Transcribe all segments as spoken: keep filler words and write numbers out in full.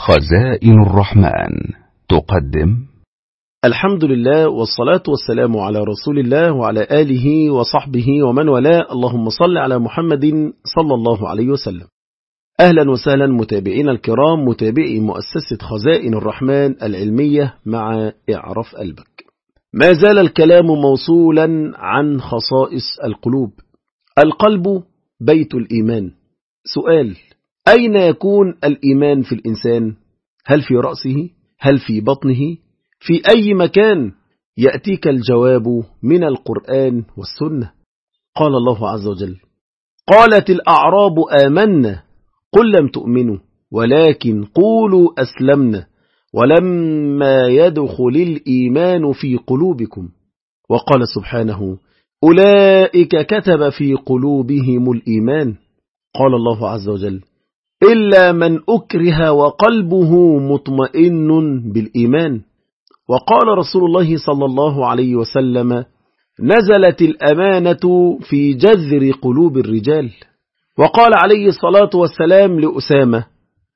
خزائن الرحمن تقدم. الحمد لله والصلاة والسلام على رسول الله وعلى آله وصحبه ومن والاه. اللهم صل على محمد صلى الله عليه وسلم. أهلا وسهلا متابعين الكرام، متابعي مؤسسة خزائن الرحمن العلمية مع اعرف قلبك. ما زال الكلام موصولا عن خصائص القلوب. القلب بيت الإيمان. سؤال: أين يكون الإيمان في الإنسان؟ هل في رأسه؟ هل في بطنه؟ في أي مكان؟ يأتيك الجواب من القرآن والسنة. قال الله عز وجل: قالت الأعراب آمنا قل لم تؤمنوا ولكن قولوا أسلمنا ولما يدخل الإيمان في قلوبكم. وقال سبحانه: أولئك كتب في قلوبهم الإيمان. قال الله عز وجل: إلا من أكره وقلبه مطمئن بالإيمان. وقال رسول الله صلى الله عليه وسلم: نزلت الأمانة في جذر قلوب الرجال. وقال عليه الصلاة والسلام لأسامة: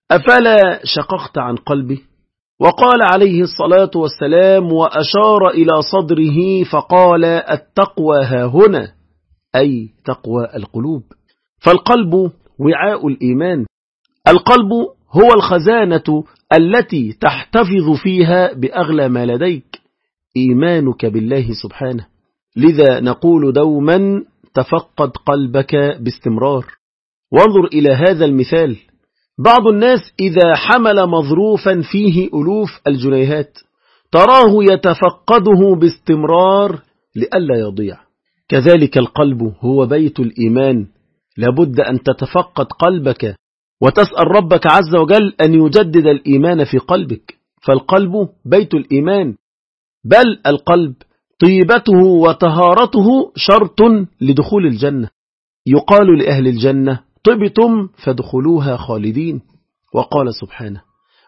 أفلا شققت عن قلبي؟ وقال عليه الصلاة والسلام وأشار إلى صدره فقال: التقوى هاهنا، أي تقوى القلوب. فالقلب وعاء الإيمان. القلب هو الخزانة التي تحتفظ فيها بأغلى ما لديك، إيمانك بالله سبحانه. لذا نقول دوما: تفقد قلبك باستمرار. وانظر إلى هذا المثال: بعض الناس إذا حمل مظروفا فيه ألوف الجنيهات تراه يتفقده باستمرار لئلا يضيع. كذلك القلب هو بيت الإيمان. لابد أن تتفقد قلبك وتسأل ربك عز وجل أن يجدد الإيمان في قلبك، فالقلب بيت الإيمان. بل القلب طيبته وطهارته شرط لدخول الجنة. يقال لأهل الجنة: طبتم فادخلوها خالدين. وقال سبحانه: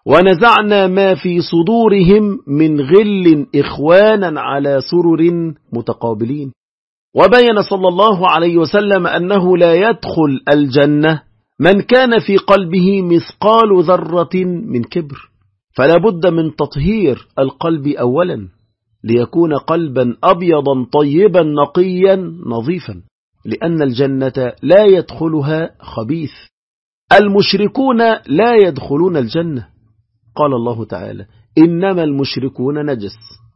ونزعنا ما في صدورهم من غل إخوانا على سرر متقابلين. وبين صلى الله عليه وسلم أنه لا يدخل الجنة من كان في قلبه مثقال ذرة من كبر. فلا بد من تطهير القلب أولا ليكون قلبا أبيضا طيبا نقيا نظيفا، لأن الجنة لا يدخلها خبيث. المشركون لا يدخلون الجنة. قال الله تعالى: إنما المشركون نجس.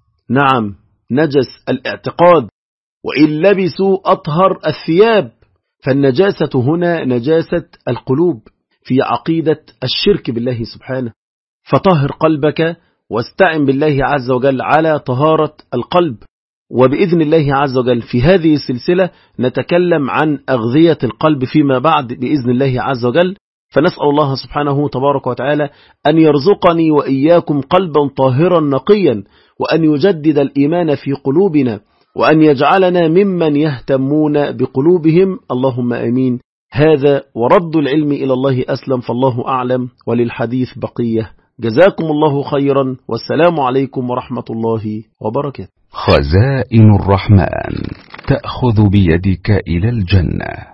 نعم، نجس الاعتقاد، وإن لبسوا أطهر الثياب. فالنجاسة هنا نجاسة القلوب في عقيدة الشرك بالله سبحانه. فطهر قلبك واستعن بالله عز وجل على طهارة القلب. وبإذن الله عز وجل في هذه السلسلة نتكلم عن أغذية القلب فيما بعد بإذن الله عز وجل. فنسأل الله سبحانه تبارك وتعالى أن يرزقني وإياكم قلبا طاهرا نقيا، وأن يجدد الإيمان في قلوبنا، وأن يجعلنا ممن يهتمون بقلوبهم. اللهم آمين. هذا ورد العلم إلى الله أسلم، فالله أعلم، وللحديث بقية. جزاكم الله خيرا، والسلام عليكم ورحمة الله وبركاته. خزائن الرحمن تأخذ بيدك إلى الجنة.